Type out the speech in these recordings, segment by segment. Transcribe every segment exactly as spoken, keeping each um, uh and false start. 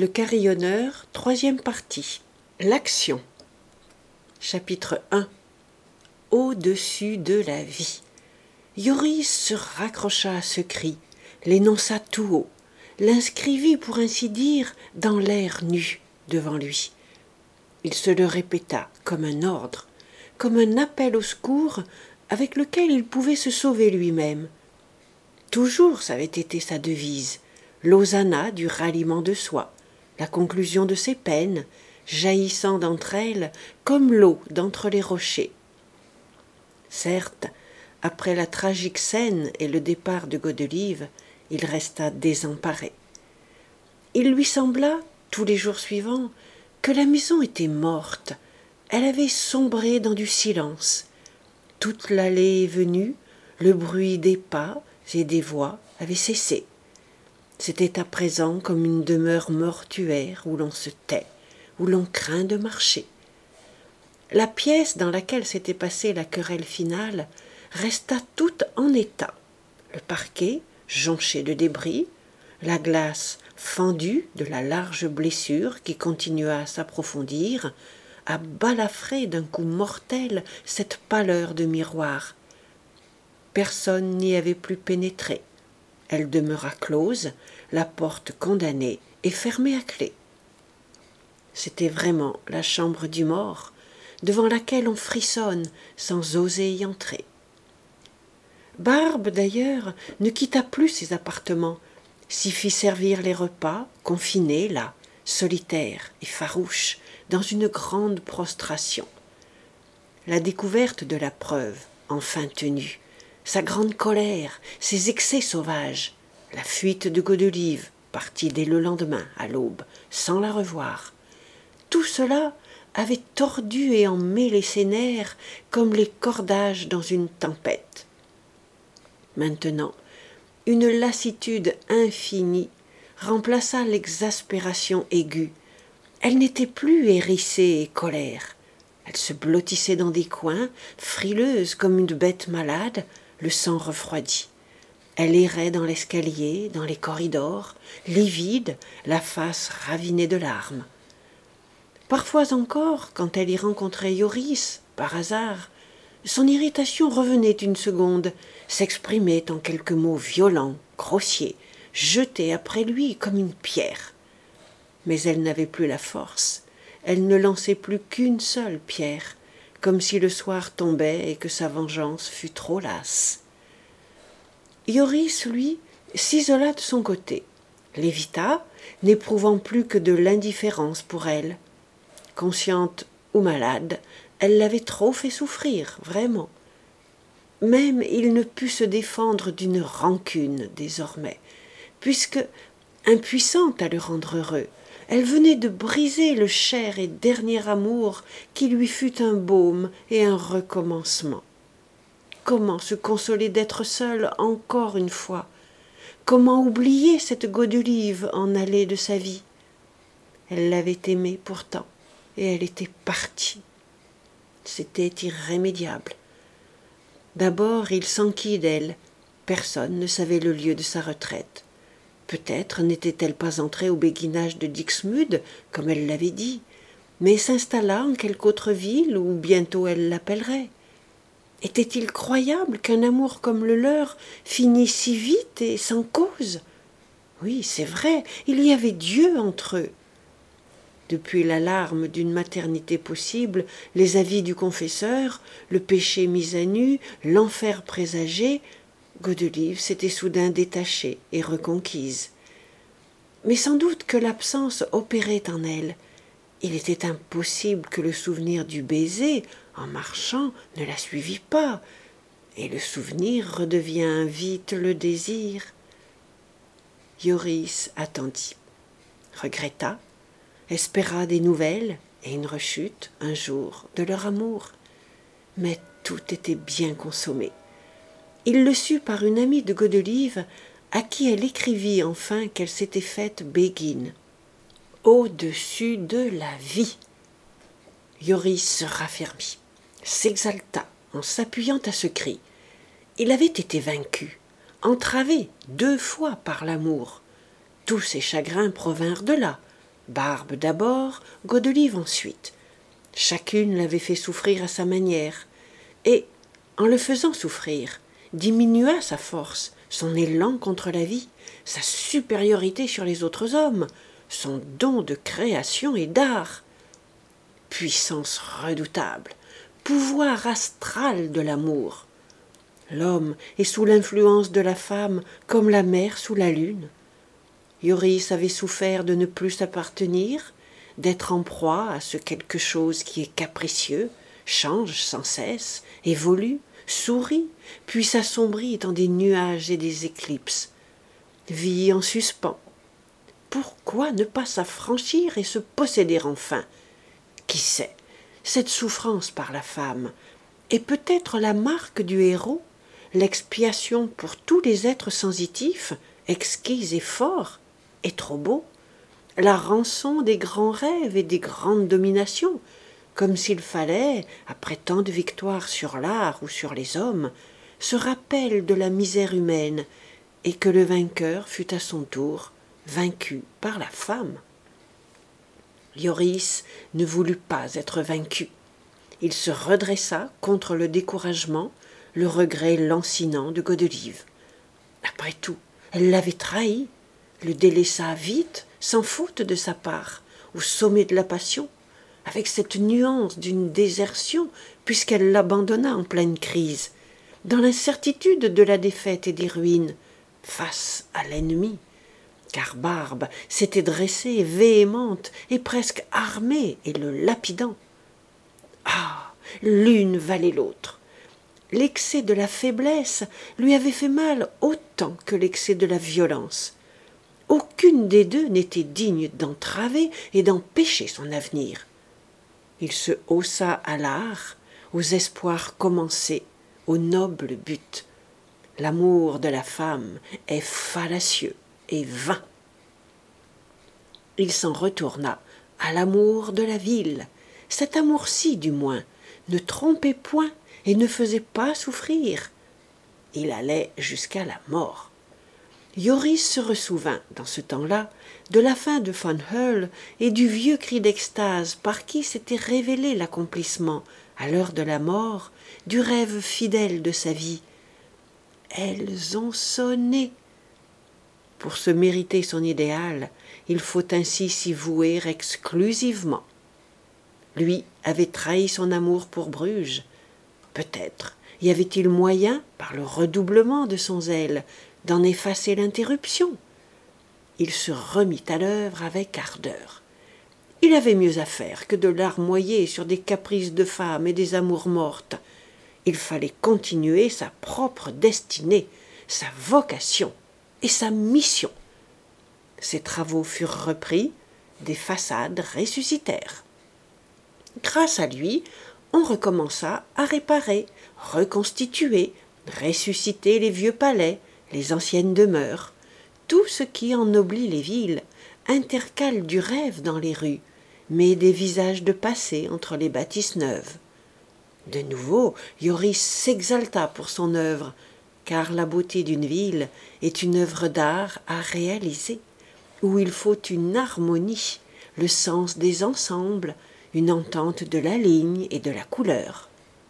Le carillonneur, troisième partie. L'action. Chapitre un. Au-dessus de la vie. Yoris se raccrocha à ce cri, l'énonça tout haut, l'inscrivit pour ainsi dire dans l'air nu devant lui. Il se le répéta comme un ordre, comme un appel au secours avec lequel il pouvait se sauver lui-même. Toujours ça avait été sa devise, l'hosanna du ralliement de soi, la conclusion de ses peines, jaillissant d'entre elles comme l'eau d'entre les rochers. Certes, après la tragique scène et le départ de Godelieve, il resta désemparé. Il lui sembla, tous les jours suivants, que la maison était morte, elle avait sombré dans du silence. Toute l'allée et venue, le bruit des pas et des voix avait cessé. C'était à présent comme une demeure mortuaire où l'on se tait, où l'on craint de marcher. La pièce dans laquelle s'était passée la querelle finale resta toute en état. Le parquet, jonché de débris, la glace fendue de la large blessure qui continua à s'approfondir, à balafrer d'un coup mortel cette pâleur de miroir. Personne n'y avait plus pénétré. Elle demeura close, la porte condamnée et fermée à clé. C'était vraiment la chambre du mort, devant laquelle on frissonne sans oser y entrer. Barbe, d'ailleurs, ne quitta plus ses appartements, s'y fit servir les repas, confinée là, solitaire et farouche, dans une grande prostration. La découverte de la preuve, enfin tenue, sa grande colère, ses excès sauvages, la fuite de Godelieve, partie dès le lendemain, à l'aube, sans la revoir, tout cela avait tordu et emmêlé ses nerfs comme les cordages dans une tempête. Maintenant, une lassitude infinie remplaça l'exaspération aiguë. Elle n'était plus hérissée et colère. Elle se blottissait dans des coins, frileuse comme une bête malade, le sang refroidi. Elle errait dans l'escalier, dans les corridors, livide, la face ravinée de larmes. Parfois encore, quand elle y rencontrait Yoris, par hasard, son irritation revenait une seconde, s'exprimait en quelques mots violents, grossiers, jetés après lui comme une pierre. Mais elle n'avait plus la force, elle ne lançait plus qu'une seule pierre, comme si le soir tombait et que sa vengeance fût trop lasse. Yoris, lui, s'isola de son côté, l'évita, n'éprouvant plus que de l'indifférence pour elle. Consciente ou malade, elle l'avait trop fait souffrir, vraiment. Même il ne put se défendre d'une rancune désormais, puisque, impuissante à le rendre heureux, elle venait de briser le cher et dernier amour qui lui fut un baume et un recommencement. Comment se consoler d'être seule encore une fois? Comment oublier cette Godelieve en allée de sa vie? Elle l'avait aimé pourtant, et elle était partie. C'était irrémédiable. D'abord, il s'enquit d'elle. Personne ne savait le lieu de sa retraite. Peut-être n'était-elle pas entrée au béguinage de Dixmude, comme elle l'avait dit, mais s'installa en quelque autre ville où bientôt elle l'appellerait. Était-il croyable qu'un amour comme le leur finît si vite et sans cause? Oui, c'est vrai, il y avait Dieu entre eux. Depuis l'alarme d'une maternité possible, les avis du confesseur, le péché mis à nu, l'enfer présagé, Godelieve s'était soudain détachée et reconquise. Mais sans doute que l'absence opérait en elle. Il était impossible que le souvenir du baiser, en marchant, ne la suivît pas, et le souvenir redevient vite le désir. Yoris attendit, regretta, espéra des nouvelles et une rechute, un jour, de leur amour. Mais tout était bien consommé. Il le sut par une amie de Godelieve, à qui elle écrivit enfin qu'elle s'était faite béguine. Au-dessus de la vie. Yoris se raffermit, s'exalta en s'appuyant à ce cri. Il avait été vaincu, entravé deux fois par l'amour. Tous ses chagrins provinrent de là. Barbe d'abord, Godelieve ensuite. Chacune l'avait fait souffrir à sa manière, et, en le faisant souffrir, diminua sa force, son élan contre la vie, sa supériorité sur les autres hommes, son don de création et d'art. Puissance redoutable, pouvoir astral de l'amour. L'homme est sous l'influence de la femme comme la mer sous la lune. Yoris avait souffert de ne plus s'appartenir, d'être en proie à ce quelque chose qui est capricieux, change sans cesse, évolue, sourit, puis s'assombrit dans des nuages et des éclipses. Vie en suspens. Pourquoi ne pas s'affranchir et se posséder enfin? Qui sait, cette souffrance par la femme est peut-être la marque du héros, l'expiation pour tous les êtres sensitifs, exquis et forts, et trop beaux, la rançon des grands rêves et des grandes dominations, comme s'il fallait, après tant de victoires sur l'art ou sur les hommes, se rappel de la misère humaine, et que le vainqueur fût à son tour vaincu par la femme. Yoris ne voulut pas être vaincu. Il se redressa contre le découragement, le regret lancinant de Godelieve. Après tout, elle l'avait trahi, le délaissa vite, sans faute de sa part, au sommet de la passion, avec cette nuance d'une désertion, puisqu'elle l'abandonna en pleine crise, dans l'incertitude de la défaite et des ruines, face à l'ennemi, car Barbe s'était dressée, véhémente et presque armée, et le lapidant. Ah, l'une valait l'autre. L'excès de la faiblesse lui avait fait mal autant que l'excès de la violence. Aucune des deux n'était digne d'entraver et d'empêcher son avenir. Il se haussa à l'art, aux espoirs commencés, au noble but. L'amour de la femme est fallacieux et vain. Il s'en retourna à l'amour de la ville. Cet amour-ci, du moins, ne trompait point et ne faisait pas souffrir. Il allait jusqu'à la mort. Yoris se ressouvint, dans ce temps-là, de la fin de Von Heul et du vieux cri d'extase par qui s'était révélé l'accomplissement, à l'heure de la mort, du rêve fidèle de sa vie. Elles ont sonné. Pour se mériter son idéal, il faut ainsi s'y vouer exclusivement. Lui avait trahi son amour pour Bruges. Peut-être y avait-il moyen, par le redoublement de son zèle, d'en effacer l'interruption. Il se remit à l'œuvre avec ardeur. Il avait mieux à faire que de larmoyer sur des caprices de femme et des amours mortes. Il fallait continuer sa propre destinée, sa vocation et sa mission. Ses travaux furent repris, des façades ressuscitèrent. Grâce à lui, on recommença à réparer, reconstituer, ressusciter les vieux palais, les anciennes demeures, tout ce qui ennoblit les villes, intercale du rêve dans les rues, met des visages de passé entre les bâtisses neuves. De nouveau, Yoris s'exalta pour son œuvre, car la beauté d'une ville est une œuvre d'art à réaliser, où il faut une harmonie, le sens des ensembles, une entente de la ligne et de la couleur.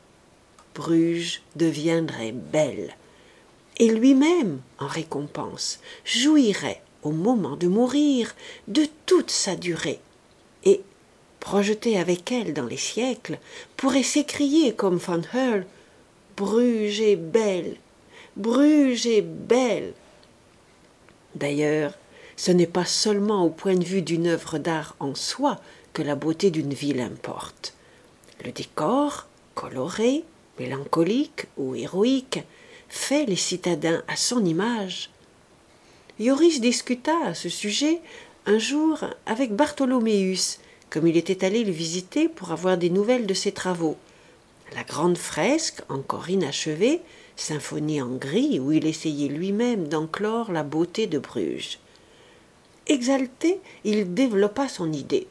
Bruges deviendrait belle, et lui-même, en récompense, jouirait, au moment de mourir, de toute sa durée, et, projeté avec elle dans les siècles, pourrait s'écrier comme Von Heul « Bruges est belle, Bruges est belle !» D'ailleurs, ce n'est pas seulement au point de vue d'une œuvre d'art en soi que la beauté d'une ville importe. Le décor, coloré, mélancolique ou héroïque, fait les citadins à son image. Yoris discuta à ce sujet un jour avec Bartholoméus, comme il était allé le visiter pour avoir des nouvelles de ses travaux. La grande fresque, encore inachevée, symphonie en gris, où il essayait lui-même d'enclore la beauté de Bruges. Exalté, il développa son idée.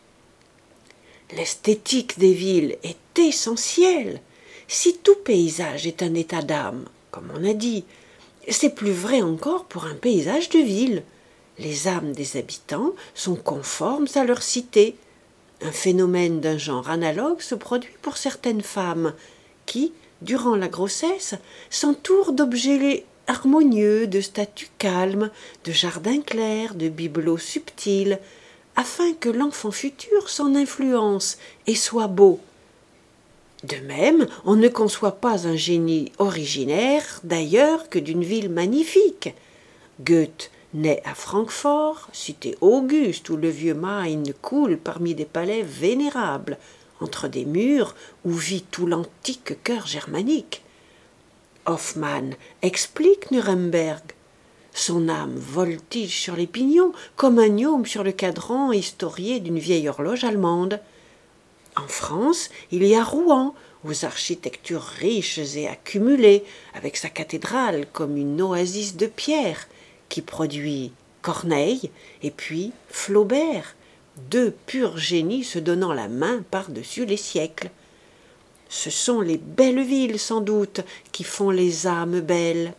L'esthétique des villes est essentielle. Si tout paysage est un état d'âme, comme on a dit, c'est plus vrai encore pour un paysage de ville. Les âmes des habitants sont conformes à leur cité. Un phénomène d'un genre analogue se produit pour certaines femmes qui, durant la grossesse, s'entourent d'objets harmonieux, de statues calmes, de jardins clairs, de bibelots subtils, afin que l'enfant futur s'en influence et soit beau. De même, on ne conçoit pas un génie originaire d'ailleurs que d'une ville magnifique. Goethe naît à Francfort, cité auguste où le vieux Main coule parmi des palais vénérables, entre des murs où vit tout l'antique cœur germanique. Hoffmann explique Nuremberg. Son âme voltige sur les pignons comme un gnome sur le cadran historié d'une vieille horloge allemande. En France, il y a Rouen, aux architectures riches et accumulées, avec sa cathédrale comme une oasis de pierre, qui produit Corneille et puis Flaubert, deux purs génies se donnant la main par-dessus les siècles. Ce sont les belles villes, sans doute, qui font les âmes belles.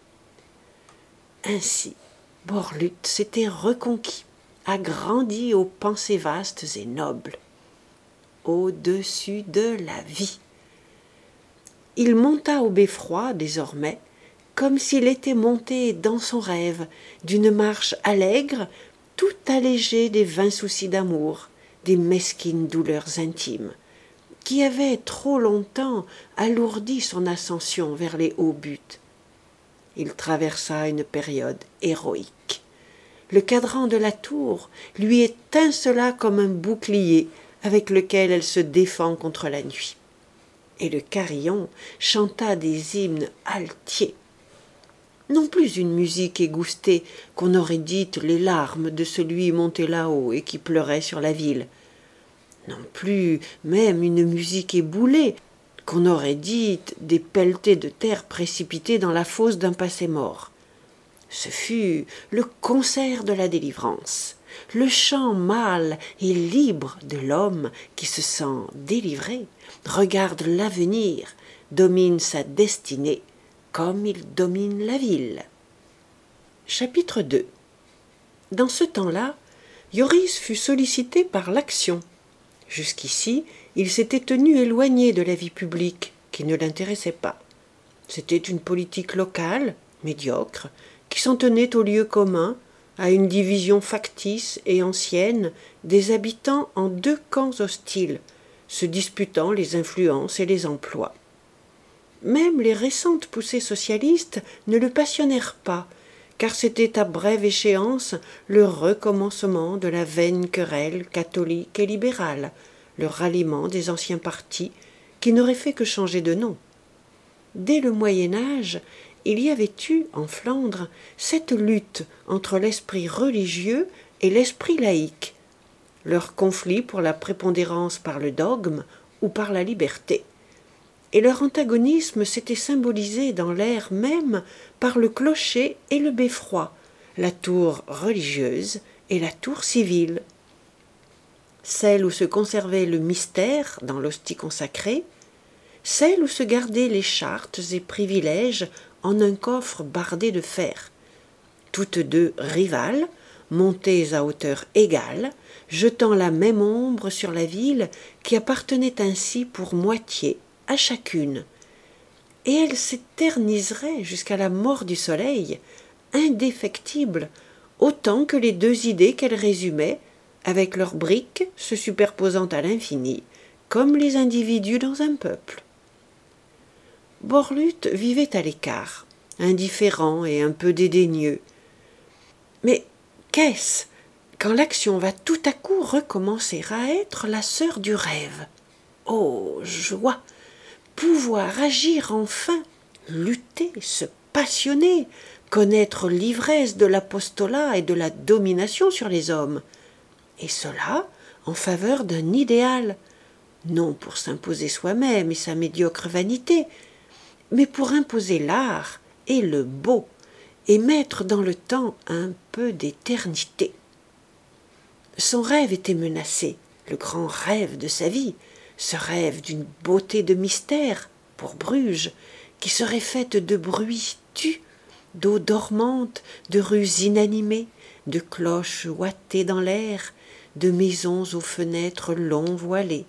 Ainsi, Borluth s'était reconquis, agrandi aux pensées vastes et nobles, au-dessus de la vie. Il monta au beffroi, désormais, comme s'il était monté dans son rêve, d'une marche allègre, tout allégé des vains soucis d'amour, des mesquines douleurs intimes, qui avaient trop longtemps alourdi son ascension vers les hauts buts. Il traversa une période héroïque. Le cadran de la tour lui étincela comme un bouclier avec lequel elle se défend contre la nuit. Et le carillon chanta des hymnes altiers. Non plus une musique égoustée qu'on aurait dite les larmes de celui monté là-haut et qui pleurait sur la ville. Non plus même une musique éboulée qu'on aurait dite des pelletées de terre précipitées dans la fosse d'un passé mort. Ce fut le concert de la délivrance, le chant mâle et libre de l'homme qui se sent délivré, regarde l'avenir, domine sa destinée, comme il domine la ville. Chapitre deux. Dans ce temps-là, Joris fut sollicité par l'action. Jusqu'ici, il s'était tenu éloigné de la vie publique, qui ne l'intéressait pas. C'était une politique locale, médiocre, qui s'en tenait au lieu commun, à une division factice et ancienne des habitants en deux camps hostiles, se disputant les influences et les emplois. Même les récentes poussées socialistes ne le passionnèrent pas, car c'était à brève échéance le recommencement de la vaine querelle catholique et libérale, le ralliement des anciens partis, qui n'aurait fait que changer de nom. Dès le Moyen Âge, il y avait eu, en Flandre, cette lutte entre l'esprit religieux et l'esprit laïque, leur conflit pour la prépondérance par le dogme ou par la liberté. Et leur antagonisme s'était symbolisé dans l'air même par le clocher et le beffroi, la tour religieuse et la tour civile. Celle où se conservait le mystère dans l'hostie consacrée, celle où se gardaient les chartes et privilèges en un coffre bardé de fer, toutes deux rivales, montées à hauteur égale, jetant la même ombre sur la ville qui appartenait ainsi pour moitié à chacune, et elle s'éterniserait jusqu'à la mort du soleil, indéfectible, autant que les deux idées qu'elle résumait, avec leurs briques se superposant à l'infini, comme les individus dans un peuple. Borluth vivait à l'écart, indifférent et un peu dédaigneux. Mais qu'est-ce quand l'action va tout à coup recommencer à être la sœur du rêve? Oh, joie! Pouvoir agir enfin, lutter, se passionner, connaître l'ivresse de l'apostolat et de la domination sur les hommes, et cela en faveur d'un idéal, non pour s'imposer soi-même et sa médiocre vanité, mais pour imposer l'art et le beau, et mettre dans le temps un peu d'éternité. Son rêve était menacé, le grand rêve de sa vie, ce rêve d'une beauté de mystère, pour Bruges, qui serait faite de bruits tus, d'eaux dormantes, de rues inanimées, de cloches ouatées dans l'air, de maisons aux fenêtres longs voilées.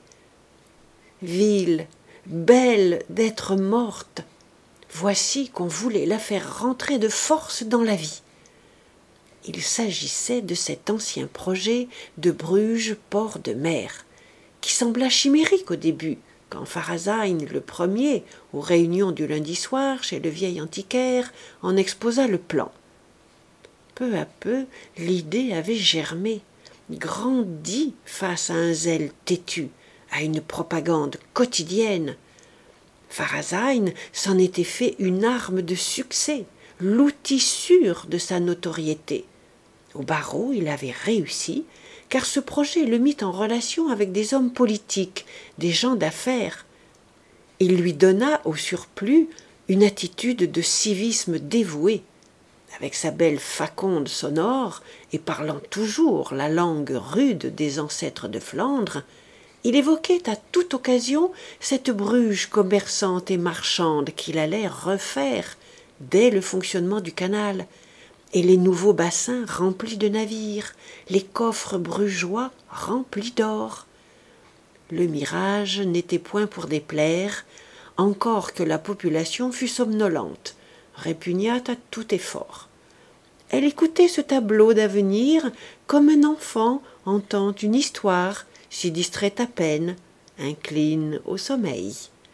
Ville, belle d'être morte, voici qu'on voulait la faire rentrer de force dans la vie. Il s'agissait de cet ancien projet de Bruges port de mer, qui sembla chimérique au début, quand Pharasine le premier, aux réunions du lundi soir chez le vieil antiquaire, en exposa le plan. Peu à peu, l'idée avait germé, grandi face à un zèle têtu, à une propagande quotidienne. Pharasine s'en était fait une arme de succès, l'outil sûr de sa notoriété. Au barreau, il avait réussi, car ce projet le mit en relation avec des hommes politiques, des gens d'affaires. Il lui donna, au surplus, une attitude de civisme dévoué. Avec sa belle faconde sonore, et parlant toujours la langue rude des ancêtres de Flandre, il évoquait à toute occasion cette Bruges commerçante et marchande qu'il allait refaire dès le fonctionnement du canal, et les nouveaux bassins remplis de navires, les coffres brugeois remplis d'or. Le mirage n'était point pour déplaire, encore que la population fût somnolente, répugnate à tout effort. Elle écoutait ce tableau d'avenir comme un enfant entend une histoire, s'y distrait à peine, incline au sommeil.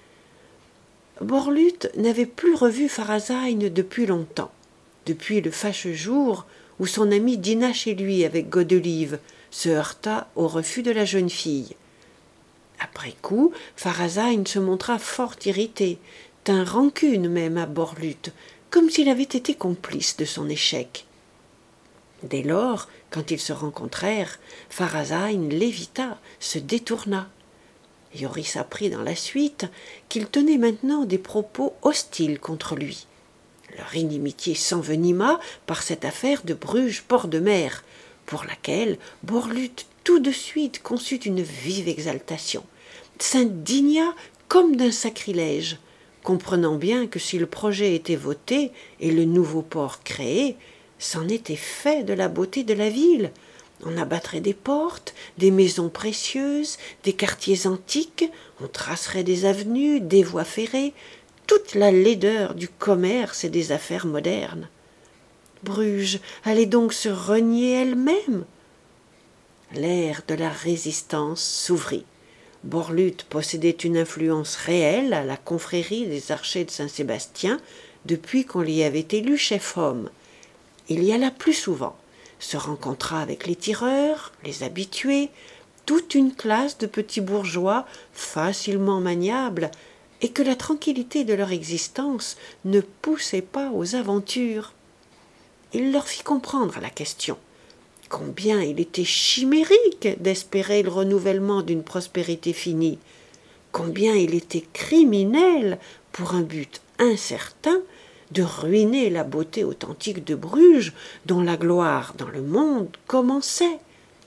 Borlutte n'avait plus revu Pharasine depuis longtemps, depuis le fâcheux jour où son ami dîna chez lui avec Godelive, se heurta au refus de la jeune fille. Après coup, Pharasine se montra fort irrité, tint rancune même à Borlutte, comme s'il avait été complice de son échec. Dès lors, quand ils se rencontrèrent, Pharasine l'évita, se détourna. Yoris apprit dans la suite qu'il tenait maintenant des propos hostiles contre lui. Leur inimitié s'envenima par cette affaire de Bruges port de mer, pour laquelle Borlutte tout de suite conçut une vive exaltation, s'indigna comme d'un sacrilège, comprenant bien que si le projet était voté et le nouveau port créé, c'en était fait de la beauté de la ville. On abattrait des portes, des maisons précieuses, des quartiers antiques, on tracerait des avenues, des voies ferrées, toute la laideur du commerce et des affaires modernes. Bruges allait donc se renier elle-même. L'ère de la résistance s'ouvrit. Borlutte possédait une influence réelle à la confrérie des archers de Saint-Sébastien depuis qu'on l'y avait élu chef-homme. Il y alla plus souvent, se rencontra avec les tireurs, les habitués, toute une classe de petits bourgeois facilement maniables, et que la tranquillité de leur existence ne poussait pas aux aventures. Il leur fit comprendre la question, combien il était chimérique d'espérer le renouvellement d'une prospérité finie, combien il était criminel, pour un but incertain, de ruiner la beauté authentique de Bruges, dont la gloire dans le monde commençait.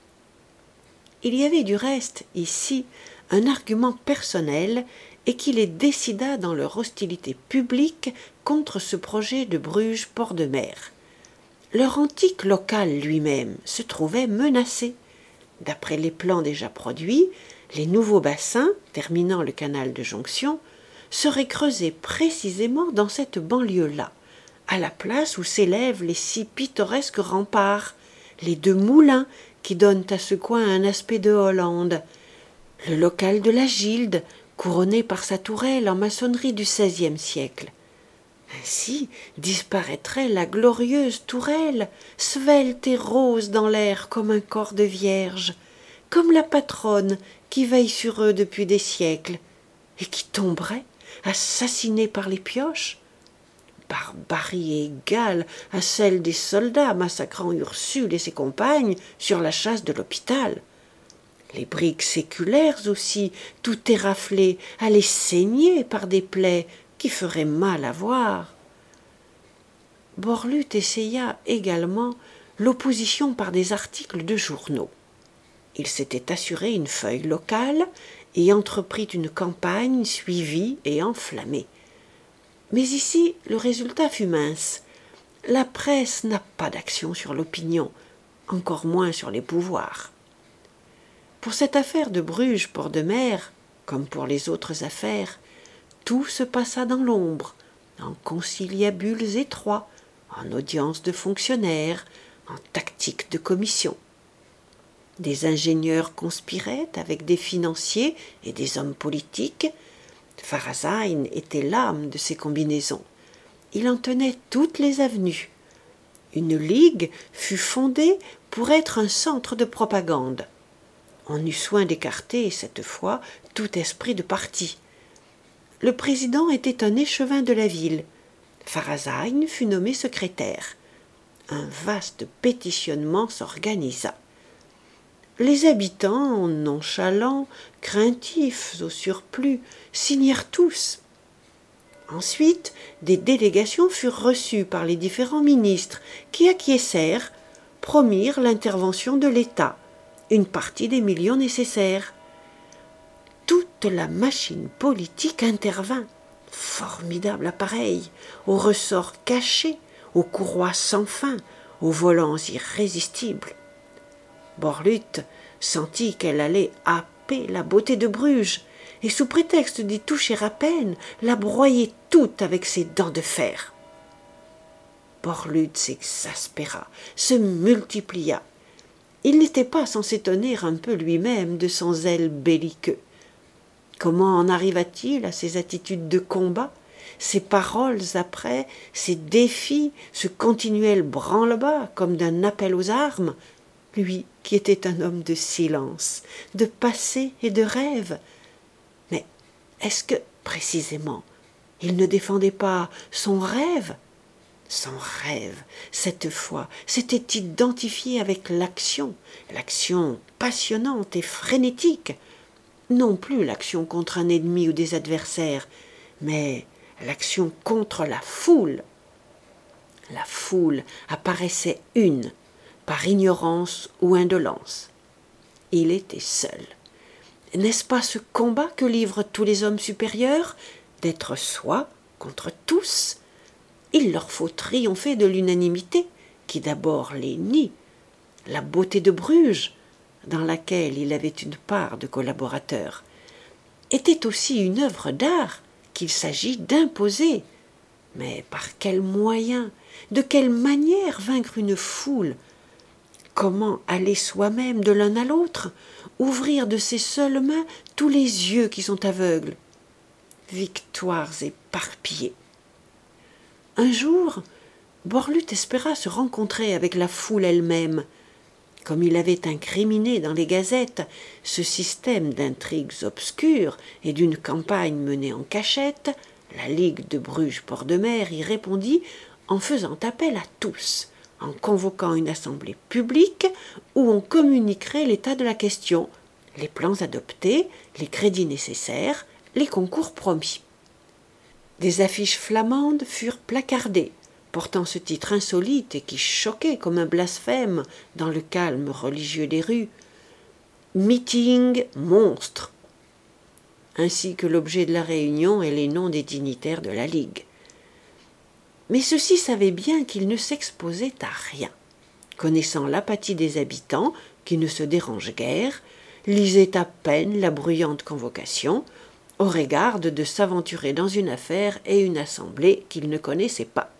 Il y avait du reste, ici, un argument personnel, et qui les décida dans leur hostilité publique contre ce projet de Bruges port de mer. Leur antique local lui-même se trouvait menacé. D'après les plans déjà produits, les nouveaux bassins, terminant le canal de jonction, seraient creusés précisément dans cette banlieue-là, à la place où s'élèvent les six pittoresques remparts, les deux moulins qui donnent à ce coin un aspect de Hollande, le local de la Gilde, couronné par sa tourelle en maçonnerie du seizième siècle. Ainsi disparaîtrait la glorieuse tourelle, svelte et rose dans l'air comme un corps de vierge, comme la patronne qui veille sur eux depuis des siècles, et qui tomberait, assassinée par les pioches, barbarie égale à celle des soldats massacrant Ursule et ses compagnes sur la chasse de l'hôpital. Les briques séculaires aussi, tout éraflées, allaient saigner par des plaies qui feraient mal à voir. Borlutte essaya également l'opposition par des articles de journaux. Il s'était assuré une feuille locale et entreprit une campagne suivie et enflammée. Mais ici, le résultat fut mince. La presse n'a pas d'action sur l'opinion, encore moins sur les pouvoirs. Pour cette affaire de Bruges port de mer, comme pour les autres affaires, tout se passa dans l'ombre, en conciliabules étroits, en audiences de fonctionnaires, en tactiques de commission. Des ingénieurs conspiraient avec des financiers et des hommes politiques. Pharrasein était l'âme de ces combinaisons. Il en tenait toutes les avenues. Une ligue fut fondée pour être un centre de propagande. On eut soin d'écarter, cette fois, tout esprit de parti. Le président était un échevin de la ville. Pharrasein fut nommé secrétaire. Un vaste pétitionnement s'organisa. Les habitants, nonchalants, craintifs au surplus, signèrent tous. Ensuite, des délégations furent reçues par les différents ministres qui acquiescèrent, promirent l'intervention de l'État, une partie des millions nécessaires. Toute la machine politique intervint, formidable appareil, aux ressorts cachés, aux courroies sans fin, aux volants irrésistibles. Borlutte sentit qu'elle allait happer la beauté de Bruges, et sous prétexte d'y toucher à peine, la broyer toute avec ses dents de fer. Borlutte s'exaspéra, se multiplia. Il n'était pas sans s'étonner un peu lui-même de son zèle belliqueux. Comment en arriva-t-il à ces attitudes de combat, ces paroles après, ces défis, ce continuel branle-bas comme d'un appel aux armes, lui qui était un homme de silence, de passé et de rêve? Mais est-ce que, précisément, il ne défendait pas son rêve? Son rêve, cette fois, s'était identifié avec l'action, l'action passionnante et frénétique. Non plus l'action contre un ennemi ou des adversaires, mais l'action contre la foule. La foule apparaissait une, par ignorance ou indolence. Il était seul. N'est-ce pas ce combat que livrent tous les hommes supérieurs, d'être soi contre tous? Il leur faut triompher de l'unanimité, qui d'abord les nie, la beauté de Bruges, dans laquelle il avait une part de collaborateur, était aussi une œuvre d'art qu'il s'agit d'imposer. Mais par quels moyens, de quelle manière vaincre une foule? Comment aller soi-même de l'un à l'autre, ouvrir de ses seules mains tous les yeux qui sont aveugles? Victoires éparpillées. Un jour, Borlutte espéra se rencontrer avec la foule elle-même. Comme il avait incriminé dans les gazettes ce système d'intrigues obscures et d'une campagne menée en cachette, la Ligue de Bruges port de mer y répondit en faisant appel à tous, en convoquant une assemblée publique où on communiquerait l'état de la question, les plans adoptés, les crédits nécessaires, les concours promis. Des affiches flamandes furent placardées, portant ce titre insolite et qui choquait comme un blasphème dans le calme religieux des rues, « Meeting monstre », ainsi que l'objet de la réunion et les noms des dignitaires de la Ligue. Mais ceux-ci savaient bien qu'ils ne s'exposaient à rien. Connaissant l'apathie des habitants, qui ne se dérangent guère, lisaient à peine la bruyante convocation, auraient garde de s'aventurer dans une affaire et une assemblée qu'ils ne connaissaient pas.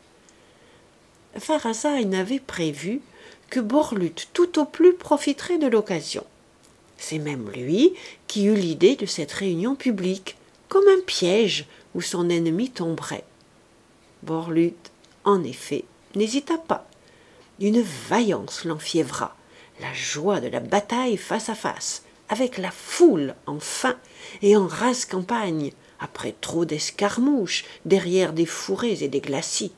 Pharrasein avait prévu que Borlutte tout au plus profiterait de l'occasion. C'est même lui qui eut l'idée de cette réunion publique, comme un piège où son ennemi tomberait. Borlutte, en effet, n'hésita pas. Une vaillance l'enfiévra, la joie de la bataille face à face, avec la foule enfin, et en rase campagne, après trop d'escarmouches, derrière des fourrés et des glacis.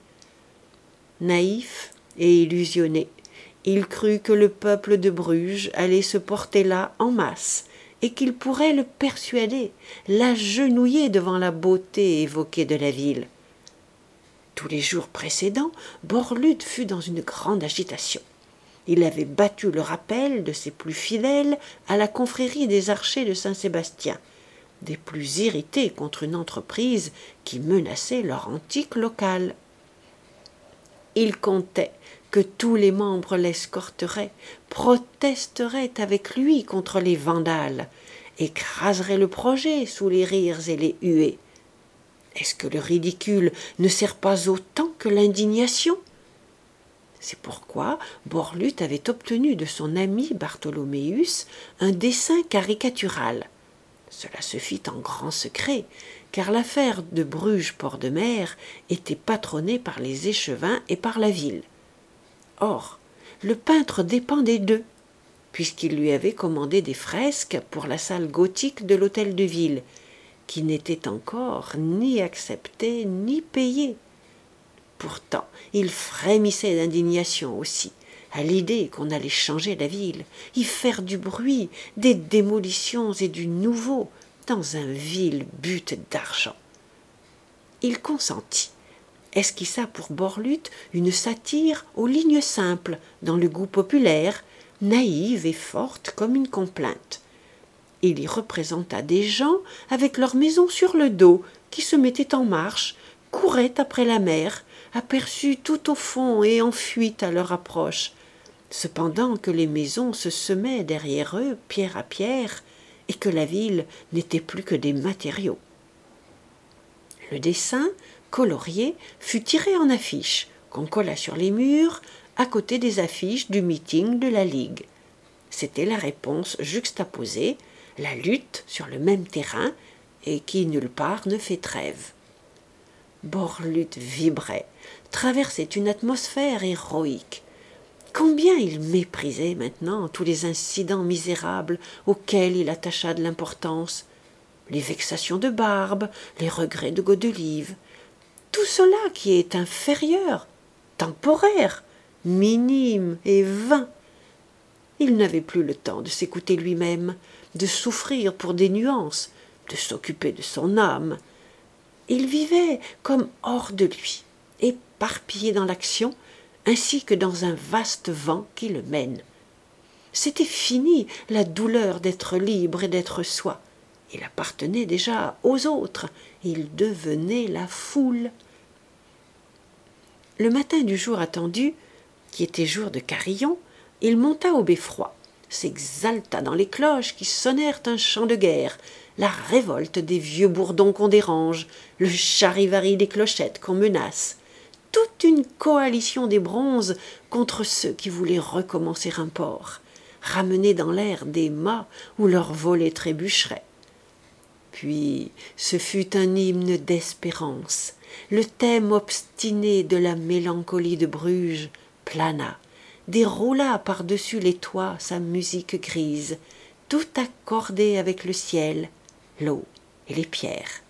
Naïf et illusionné, il crut que le peuple de Bruges allait se porter là en masse, et qu'il pourrait le persuader, l'agenouiller devant la beauté évoquée de la ville. Tous les jours précédents, Borlutte fut dans une grande agitation. Il avait battu le rappel de ses plus fidèles à la confrérie des archers de Saint-Sébastien, des plus irrités contre une entreprise qui menaçait leur antique local. Il comptait que tous les membres l'escorteraient, protesteraient avec lui contre les vandales, écraseraient le projet sous les rires et les huées. Est-ce que le ridicule ne sert pas autant que l'indignation? C'est pourquoi Borluth avait obtenu de son ami Bartholoméus un dessin caricatural. Cela se fit en grand secret, car l'affaire de Bruges-Port-de-Mer était patronnée par les échevins et par la ville. Or, le peintre dépendait d'eux, puisqu'il lui avait commandé des fresques pour la salle gothique de l'hôtel de ville, qui n'était encore ni acceptée ni payée. Pourtant, il frémissait d'indignation aussi, à l'idée qu'on allait changer la ville, y faire du bruit, des démolitions et du nouveau, dans un vil but d'argent. Il consentit, esquissa pour Borluth une satire aux lignes simples, dans le goût populaire, naïve et forte comme une complainte. Il y représenta des gens avec leur maison sur le dos, qui se mettaient en marche, couraient après la mer, aperçus tout au fond et en fuite à leur approche, cependant que les maisons se semaient derrière eux, pierre à pierre, et que la ville n'était plus que des matériaux. Le dessin, colorié, fut tiré en affiches, qu'on colla sur les murs, à côté des affiches du meeting de la Ligue. C'était la réponse juxtaposée, la lutte sur le même terrain, et qui nulle part ne fait trêve. Borluth vibrait, traversait une atmosphère héroïque. Combien il méprisait maintenant tous les incidents misérables auxquels il attacha de l'importance, les vexations de Barbe, les regrets de Godelive, tout cela qui est inférieur, temporaire, minime et vain. Il n'avait plus le temps de s'écouter lui-même, de souffrir pour des nuances, de s'occuper de son âme. Il vivait comme hors de lui, éparpillé dans l'action, ainsi que dans un vaste vent qui le mène. C'était fini la douleur d'être libre et d'être soi. Il appartenait déjà aux autres, il devenait la foule. Le matin du jour attendu, qui était jour de carillon, il monta au beffroi, s'exalta dans les cloches qui sonnèrent un chant de guerre, la révolte des vieux bourdons qu'on dérange, le charivari des clochettes qu'on menace, toute une coalition des bronzes contre ceux qui voulaient recommencer un port, ramener dans l'air des mâts où leur volet trébucherait. Puis ce fut un hymne d'espérance, le thème obstiné de la mélancolie de Bruges plana, déroula par-dessus les toits sa musique grise, tout accordée avec le ciel, l'eau et les pierres.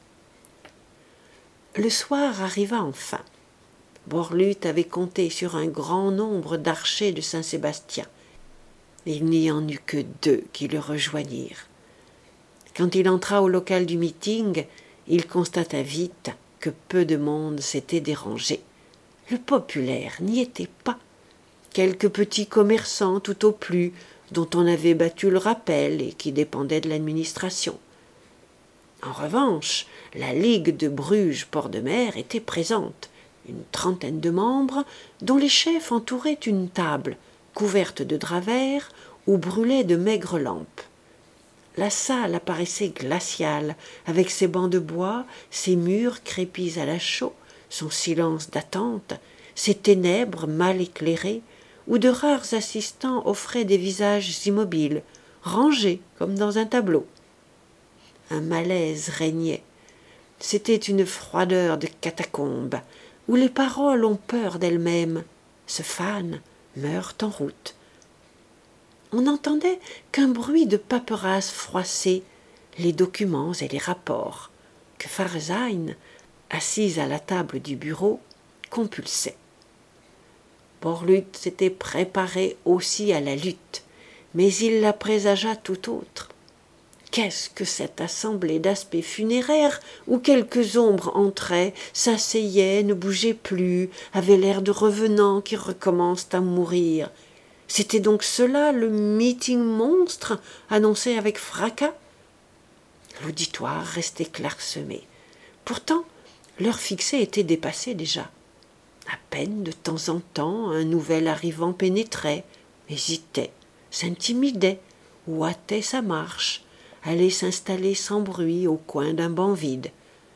Le soir arriva enfin. Borluth avait compté sur un grand nombre d'archers de Saint-Sébastien. Il n'y en eut que deux qui le rejoignirent. Quand il entra au local du meeting, il constata vite que peu de monde s'était dérangé. Le populaire n'y était pas. Quelques petits commerçants tout au plus, dont on avait battu le rappel et qui dépendaient de l'administration. En revanche, la Ligue de Bruges-Port-de-Mer était présente, une trentaine de membres, dont les chefs entouraient une table, couverte de draps verts, où brûlaient de maigres lampes. La salle apparaissait glaciale, avec ses bancs de bois, ses murs crépis à la chaux, son silence d'attente, ses ténèbres mal éclairées, où de rares assistants offraient des visages immobiles, rangés comme dans un tableau. Un malaise régnait. C'était une froideur de catacombe, où les paroles ont peur d'elles-mêmes, se fanent, meurent en route. On n'entendait qu'un bruit de paperasse froissée, les documents et les rapports, que Pfarrzein, assise à la table du bureau, compulsait. Borluth s'était préparé aussi à la lutte, mais il la présagea tout autre. Qu'est-ce que cette assemblée d'aspect funéraire où quelques ombres entraient, s'asseyaient, ne bougeaient plus, avaient l'air de revenants qui recommencent à mourir? C'était donc cela le meeting monstre annoncé avec fracas? L'auditoire restait clairsemé. Pourtant, l'heure fixée était dépassée déjà. À peine de temps en temps un nouvel arrivant pénétrait, hésitait, s'intimidait ou hâtait sa marche, allait s'installer sans bruit au coin d'un banc vide.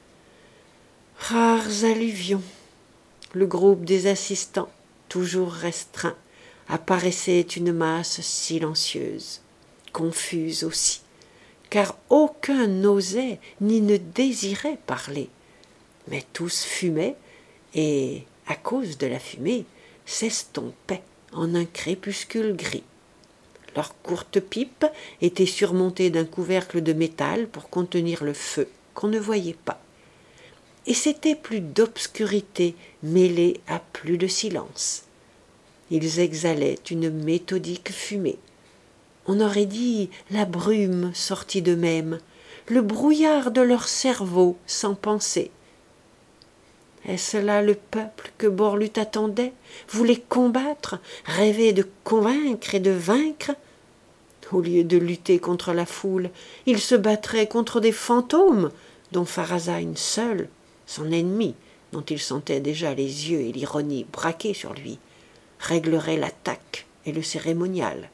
Rares alluvions. Le groupe des assistants, toujours restreint, apparaissait une masse silencieuse, confuse aussi, car aucun n'osait ni ne désirait parler. Mais tous fumaient et, à cause de la fumée, s'estompaient en un crépuscule gris. Leurs courtes pipes étaient surmontées d'un couvercle de métal pour contenir le feu qu'on ne voyait pas. Et c'était plus d'obscurité mêlée à plus de silence. Ils exhalaient une méthodique fumée. On aurait dit la brume sortie d'eux-mêmes, le brouillard de leur cerveau sans pensée. Est-ce là le peuple que Borluth attendait, voulait combattre, rêvait de convaincre et de vaincre? Au lieu de lutter contre la foule, il se battrait contre des fantômes, dont Pharazôn seul, son ennemi, dont il sentait déjà les yeux et l'ironie braqués sur lui, réglerait l'attaque et le cérémonial.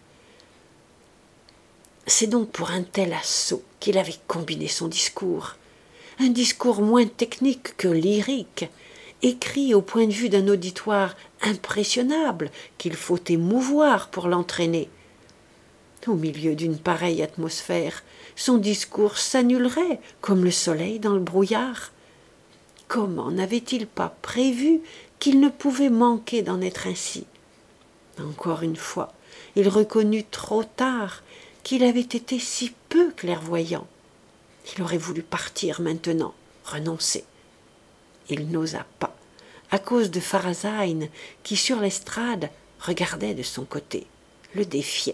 C'est donc pour un tel assaut qu'il avait combiné son discours, un discours moins technique que lyrique, écrit au point de vue d'un auditoire impressionnable qu'il faut émouvoir pour l'entraîner. Au milieu d'une pareille atmosphère, son discours s'annulerait comme le soleil dans le brouillard. Comment n'avait-il pas prévu qu'il ne pouvait manquer d'en être ainsi? Encore une fois, il reconnut trop tard qu'il avait été si peu clairvoyant. Il aurait voulu partir maintenant, renoncer. Il n'osa pas, à cause de Pharazôn qui, sur l'estrade, regardait de son côté, le défiait.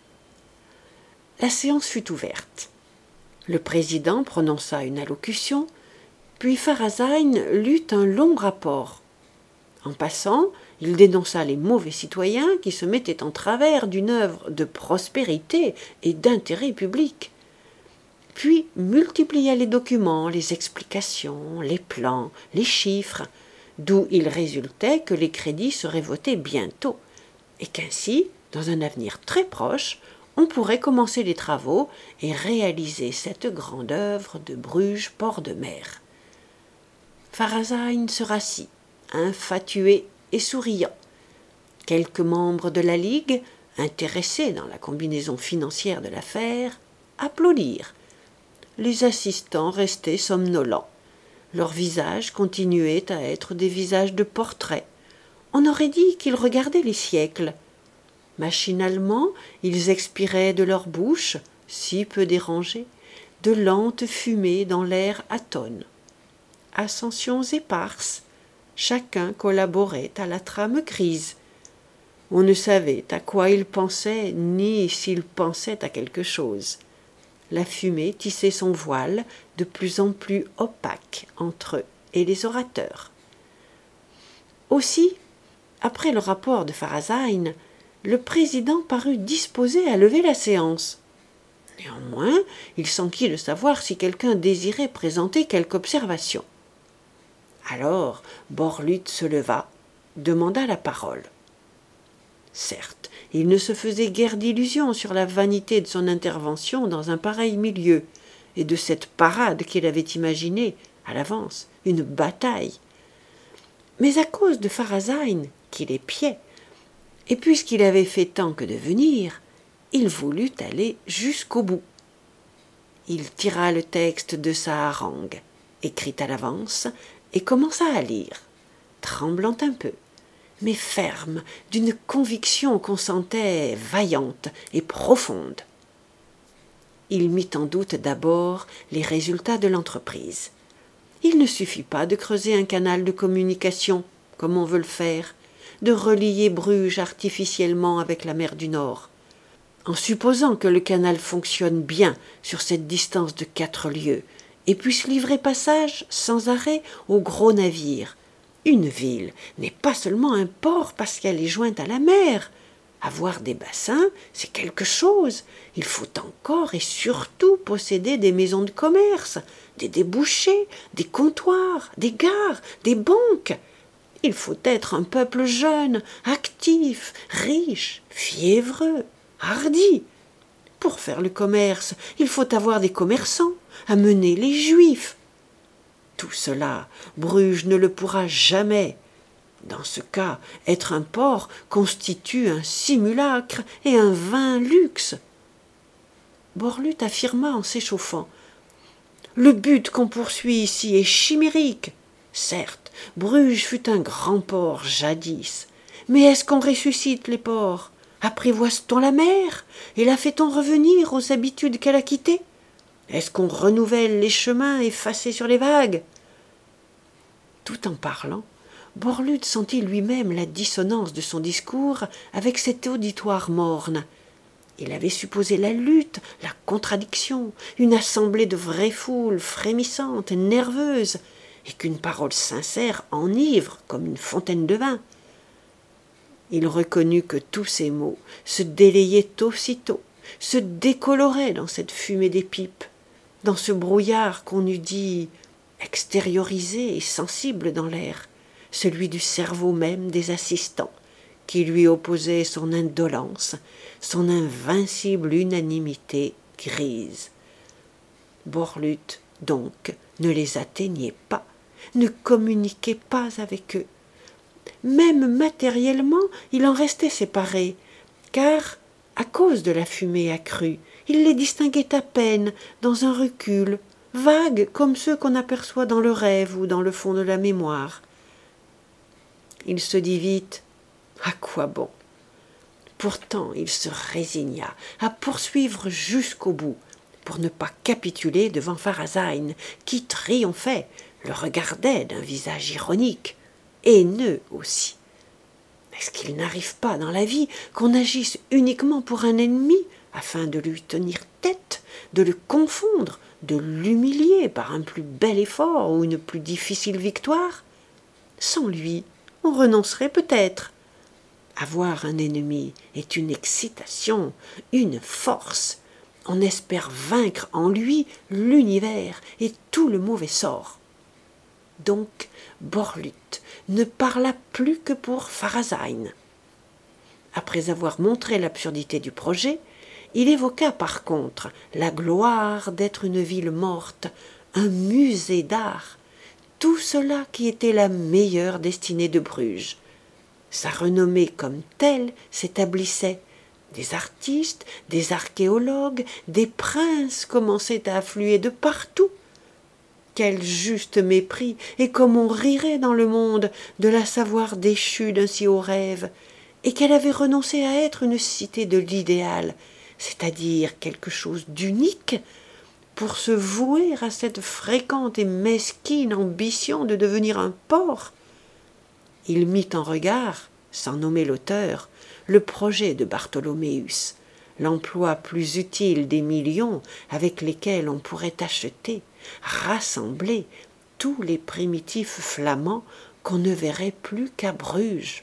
La séance fut ouverte. Le président prononça une allocution, puis Pharazôn lut un long rapport. En passant, il dénonça les mauvais citoyens qui se mettaient en travers d'une œuvre de prospérité et d'intérêt public. Puis multiplia les documents, les explications, les plans, les chiffres, d'où il résultait que les crédits seraient votés bientôt, et qu'ainsi, dans un avenir très proche, on pourrait commencer les travaux et réaliser cette grande œuvre de Bruges port de mer. Pharazôn se rassit, infatué et souriant. Quelques membres de la Ligue, intéressés dans la combinaison financière de l'affaire, applaudirent. Les assistants restaient somnolents. Leurs visages continuaient à être des visages de portrait. On aurait dit qu'ils regardaient les siècles. Machinalement, ils expiraient de leur bouche, si peu dérangés, de lentes fumées dans l'air atone. Ascensions éparses, chacun collaborait à la trame grise. On ne savait à quoi ils pensaient, ni s'ils pensaient à quelque chose. La fumée tissait son voile de plus en plus opaque entre eux et les orateurs. Aussi, après le rapport de Pharazôn, le président parut disposé à lever la séance. Néanmoins, il s'enquit de savoir si quelqu'un désirait présenter quelque observation. Alors, Borluth se leva, demanda la parole. Certes, il ne se faisait guère d'illusions sur la vanité de son intervention dans un pareil milieu, et de cette parade qu'il avait imaginée, à l'avance, une bataille. Mais à cause de Pharazôn, qui l'épiait, et puisqu'il avait fait tant que de venir, il voulut aller jusqu'au bout. Il tira le texte de sa harangue, écrit à l'avance, et commença à lire, tremblant un peu, mais ferme, d'une conviction qu'on sentait vaillante et profonde. Il mit en doute d'abord les résultats de l'entreprise. Il ne suffit pas de creuser un canal de communication, comme on veut le faire, de relier Bruges artificiellement avec la mer du Nord. En supposant que le canal fonctionne bien sur cette distance de quatre lieues et puisse livrer passage sans arrêt aux gros navires, une ville n'est pas seulement un port parce qu'elle est jointe à la mer. Avoir des bassins, c'est quelque chose. Il faut encore et surtout posséder des maisons de commerce, des débouchés, des comptoirs, des gares, des banques. Il faut être un peuple jeune, actif, riche, fiévreux, hardi. Pour faire le commerce, il faut avoir des commerçants, amener les Juifs. Tout cela, Bruges ne le pourra jamais. Dans ce cas, être un port constitue un simulacre et un vain luxe. Borluth affirma en s'échauffant. Le but qu'on poursuit ici est chimérique. Certes, Bruges fut un grand port jadis, mais est-ce qu'on ressuscite les ports? Apprivoise-t-on la mer et la fait-on revenir aux habitudes qu'elle a quittées? Est-ce qu'on renouvelle les chemins effacés sur les vagues? Tout en parlant, Borluth sentit lui-même la dissonance de son discours avec cet auditoire morne. Il avait supposé la lutte, la contradiction, une assemblée de vraies foules frémissantes, nerveuses, et qu'une parole sincère enivre comme une fontaine de vin. Il reconnut que tous ces mots se délayaient aussitôt, se décoloraient dans cette fumée des pipes, dans ce brouillard qu'on eût dit extériorisé et sensible dans l'air, celui du cerveau même des assistants, qui lui opposait son indolence, son invincible unanimité grise. Borluth, donc, ne les atteignait pas, ne communiquait pas avec eux. Même matériellement, il en restait séparé, car, à cause de la fumée accrue, il les distinguait à peine dans un recul, vague comme ceux qu'on aperçoit dans le rêve ou dans le fond de la mémoire. Il se dit vite « À quoi bon ?» Pourtant, il se résigna à poursuivre jusqu'au bout, pour ne pas capituler devant Pharazôn, qui triomphait, le regardait d'un visage ironique, haineux aussi. Est-ce qu'il n'arrive pas dans la vie qu'on agisse uniquement pour un ennemi, afin de lui tenir tête, de le confondre, de l'humilier par un plus bel effort ou une plus difficile victoire? Sans lui, on renoncerait peut-être. Avoir un ennemi est une excitation, une force. On espère vaincre en lui l'univers et tout le mauvais sort. Donc, Borluth ne parla plus que pour Pharazôn. Après avoir montré l'absurdité du projet, il évoqua par contre la gloire d'être une ville morte, un musée d'art, tout cela qui était la meilleure destinée de Bruges. Sa renommée comme telle s'établissait. Des artistes, des archéologues, des princes commençaient à affluer de partout. Quel juste mépris, et comme on rirait dans le monde de la savoir déchue d'un si haut rêve, et qu'elle avait renoncé à être une cité de l'idéal, c'est-à-dire quelque chose d'unique, pour se vouer à cette fréquente et mesquine ambition de devenir un port. Il mit en regard, sans nommer l'auteur, le projet de Bartholoméus, l'emploi plus utile des millions avec lesquels on pourrait acheter, rassembler tous les primitifs flamands qu'on ne verrait plus qu'à Bruges.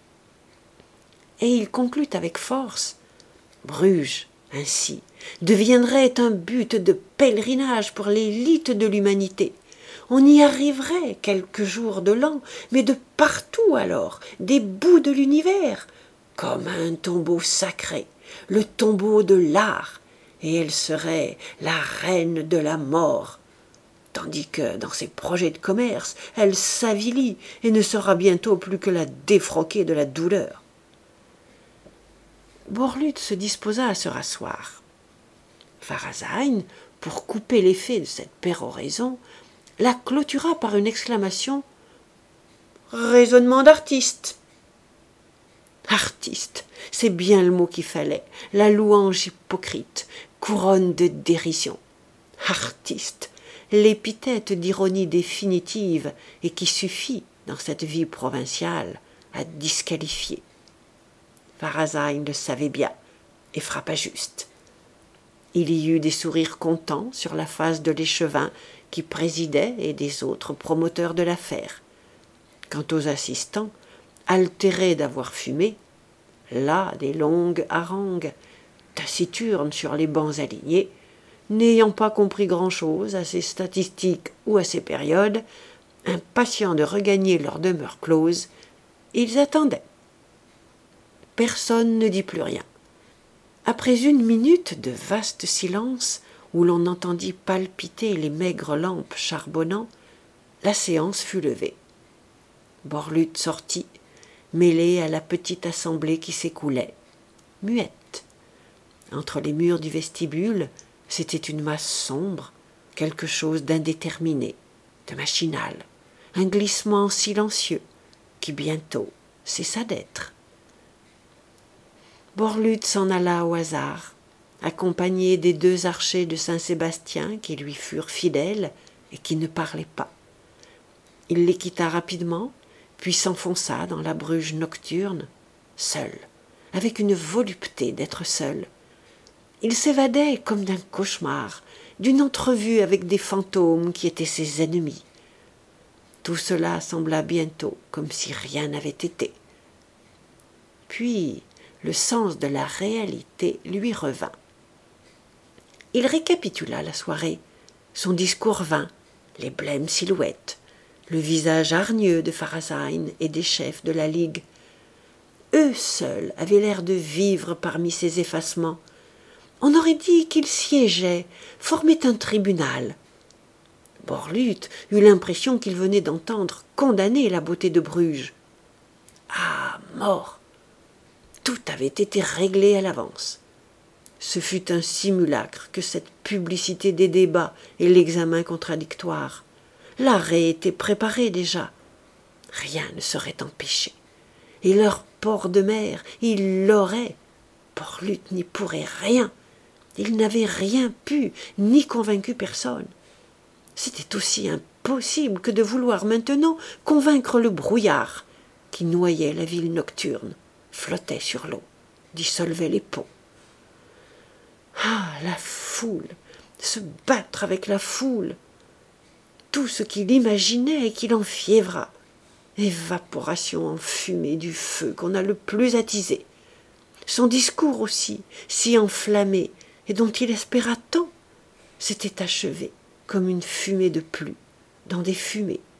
Et il conclut avec force. Bruges, ainsi, deviendrait un but de pèlerinage pour l'élite de l'humanité. On y arriverait quelques jours de l'an, mais de partout alors, des bouts de l'univers, comme un tombeau sacré, le tombeau de l'art, et elle serait la reine de la mort, tandis que, dans ses projets de commerce, elle s'avilit et ne sera bientôt plus que la défroquée de la douleur. Borluth se disposa à se rasseoir. Pharazôn, pour couper l'effet de cette péroraison, la clôtura par une exclamation « Raisonnement d'artiste !» Artiste, c'est bien le mot qu'il fallait, la louange hypocrite, couronne de dérision. Artiste, l'épithète d'ironie définitive et qui suffit, dans cette vie provinciale, à disqualifier. Pharazôn le savait bien et frappa juste. Il y eut des sourires contents sur la face de l'échevin qui présidait et des autres promoteurs de l'affaire. Quant aux assistants, altérés d'avoir fumé, là des longues harangues, taciturnes sur les bancs alignés, n'ayant pas compris grand-chose à ces statistiques ou à ces périodes, Impatients de regagner leur demeure close, ils attendaient. Personne ne dit plus rien. Après une minute de vaste silence, où l'on entendit palpiter les maigres lampes charbonnant, la séance fut levée. Borlute sortit, mêlée à la petite assemblée qui s'écoulait, muette. Entre les murs du vestibule, c'était une masse sombre, quelque chose d'indéterminé, de machinal, un glissement silencieux qui bientôt cessa d'être. Borlute s'en alla au hasard, accompagné des deux archers de Saint-Sébastien qui lui furent fidèles et qui ne parlaient pas. Il les quitta rapidement, puis s'enfonça dans la bruge nocturne, seul, avec une volupté d'être seul. Il s'évadait comme d'un cauchemar, d'une entrevue avec des fantômes qui étaient ses ennemis. Tout cela sembla bientôt comme si rien n'avait été. Puis le sens de la réalité lui revint. Il récapitula la soirée, son discours vint, les blêmes silhouettes, le visage hargneux de Pharasine et des chefs de la Ligue. Eux seuls avaient l'air de vivre parmi ces effacements. On aurait dit qu'ils siégeaient, formaient un tribunal. Borlute eut l'impression qu'il venait d'entendre condamner la beauté de Bruges. Ah, mort! Tout avait été réglé à l'avance. Ce fut un simulacre que cette publicité des débats et l'examen contradictoire. L'arrêt était préparé déjà. Rien ne serait empêché. Et leur port de mer, ils l'auraient. Borlute n'y pourrait rien. Il n'avait rien pu, ni convaincu personne. C'était aussi impossible que de vouloir maintenant convaincre le brouillard qui noyait la ville nocturne, flottait sur l'eau, dissolvait les ponts. Ah, la foule, se battre avec la foule, tout ce qu'il imaginait et qu'il enfiévra, évaporation en fumée du feu qu'on a le plus attisé. Son discours aussi, si enflammé, et dont il espéra tant, s'était achevé comme une fumée de pluie dans des fumées